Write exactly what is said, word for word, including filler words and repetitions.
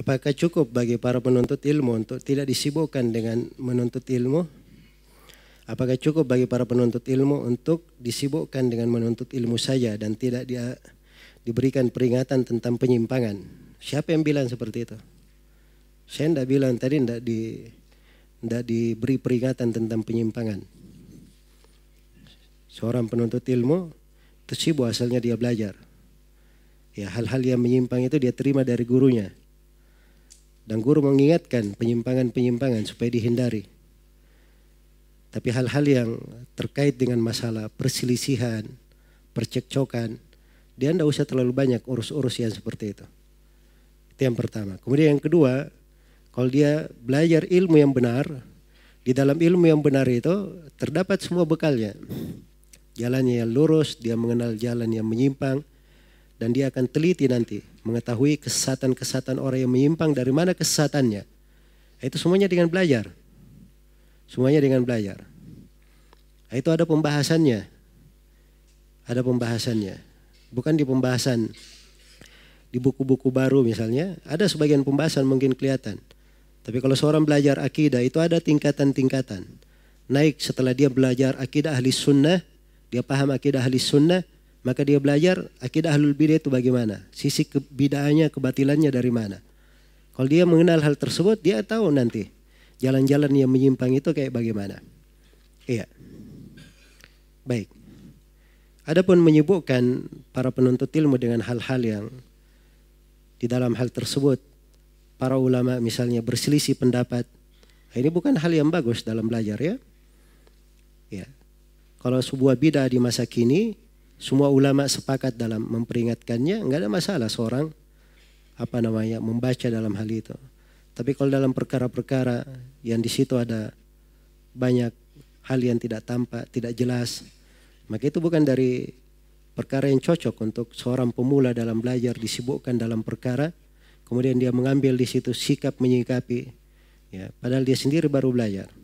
Apakah cukup bagi para penuntut ilmu untuk tidak disibukkan dengan menuntut ilmu? Apakah cukup bagi para penuntut ilmu untuk disibukkan dengan menuntut ilmu saja dan tidak dia diberikan peringatan tentang penyimpangan? Siapa yang bilang seperti itu? Saya tidak bilang tadi tidak di, tidak diberi peringatan tentang penyimpangan. Seorang penuntut ilmu itu sibuk asalnya dia belajar. Ya, hal-hal yang menyimpang itu dia terima dari gurunya. Dan guru mengingatkan penyimpangan-penyimpangan supaya dihindari. Tapi hal-hal yang terkait dengan masalah perselisihan, percekcokan, dia tidak usah terlalu banyak urus-urus yang seperti itu. Itu yang pertama. Kemudian yang kedua, kalau dia belajar ilmu yang benar, di dalam ilmu yang benar itu terdapat semua bekalnya. Jalannya yang lurus, dia mengenal jalan yang menyimpang, dan dia akan teliti nanti mengetahui kesesatan-kesesatan orang yang menyimpang, dari mana kesesatannya. Itu semuanya dengan belajar. Semuanya dengan belajar. Itu ada pembahasannya. Ada pembahasannya. Bukan di pembahasan di buku-buku baru misalnya, ada sebagian pembahasan mungkin kelihatan. Tapi kalau seorang belajar akidah itu ada tingkatan-tingkatan. Naik setelah dia belajar akidah ahli sunnah, dia paham akidah ahli sunnah, maka dia belajar akidah ahlul bidah itu bagaimana. Sisi kebidaannya, kebatilannya dari mana. Kalau dia mengenal hal tersebut, dia tahu nanti jalan-jalan yang menyimpang itu kayak bagaimana. Iya. Baik. Adapun menyibukkan para penuntut ilmu dengan hal-hal yang di dalam hal tersebut para ulama misalnya berselisih pendapat, ini bukan hal yang bagus dalam belajar ya. Ya. Kalau sebuah bidah di masa kini, semua ulama sepakat dalam memperingatkannya, enggak ada masalah seorang apa namanya membaca dalam hal itu. Tapi kalau dalam perkara-perkara yang di situ ada banyak hal yang tidak tampak, tidak jelas, maka itu bukan dari perkara yang cocok untuk seorang pemula dalam belajar disibukkan dalam perkara, kemudian dia mengambil di situ sikap menyikapi, ya, padahal dia sendiri baru belajar.